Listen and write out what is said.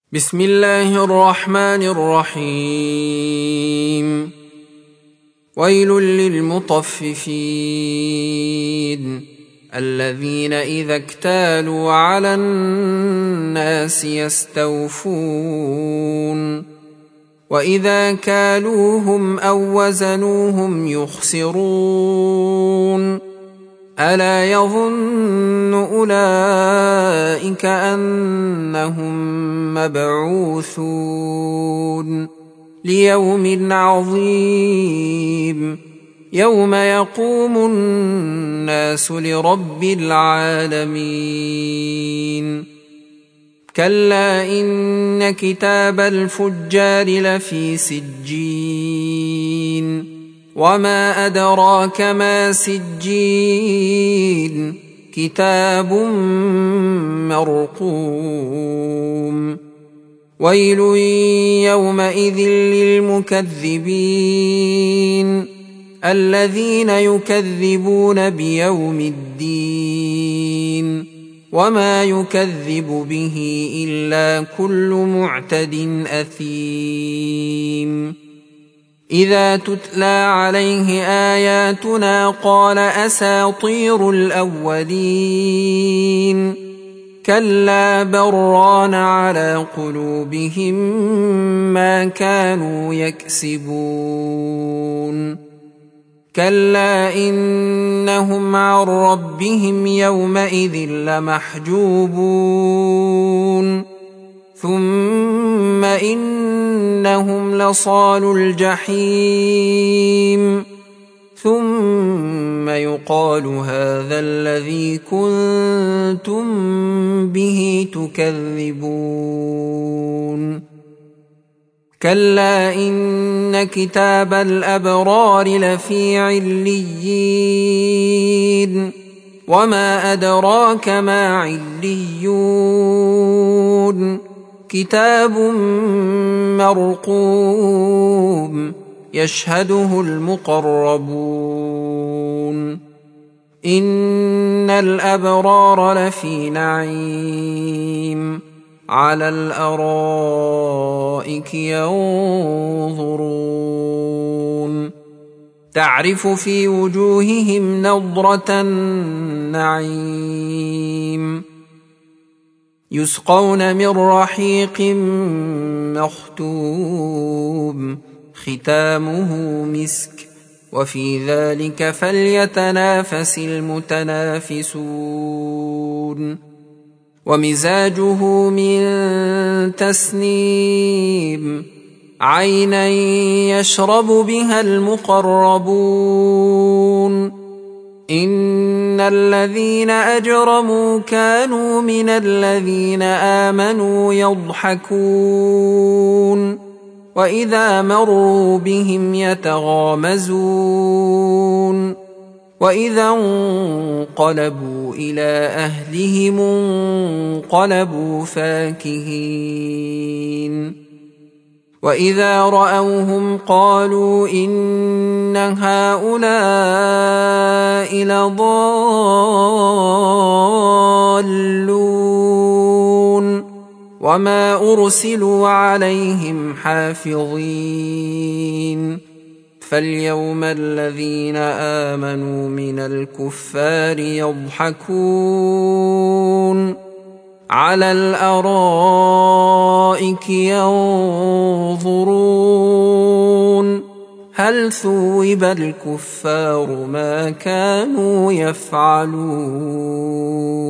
بسم الله الرحمن الرحيم. ويل للمطففين الذين إذا اكتالوا على الناس يستوفون وإذا كالوهم أو وزنوهم يخسرون ألا يظن أولئك أنهم مبعوثون ليوم عظيم يوم يقوم الناس لرب العالمين. كلا إن كتاب الفجار لفي سجين وما أدراك ما سجين كتاب مرقوم. ويل يومئذ للمكذبين الذين يكذبون بيوم الدين وما يكذب به إلا كل معتد أثيم. إذا تتلى عليه آياتنا قال أساطير الأولين كلا بران على قلوبهم ما كانوا يكسبون. كلا إنهم عن ربهم يومئذ لمحجوبون ثم إنهم لصالو الجحيم ثم يقال هذا الذي كنتم به تكذبون. كلا إن كتاب الأبرار لفي عليين وما أدراك ما عليون كتاب مرقوم يشهده المقربون. إن الأبرار لفي نعيم على الأرائك ينظرون تعرف في وجوههم نضرة النعيم يسقون من رحيق مختوم ختامه مسك وفي ذلك فليتنافس المتنافسون. ومزاجه من تسنيم عينا يشرب بها المقربون. إن الذين أجرموا كانوا من الذين آمنوا يضحكون وإذا مروا بهم يتغامزون وإذا انقلبوا إلى أهلهم انقلبوا فاكهين وإذا رأوهم قالوا إن هؤلاء لضالون وما أرسلوا عليهم حافظين. فاليوم الذين آمنوا من الكفار يضحكون على الأرائك ينظرون هل ثوب الكفار ما كانوا يفعلون.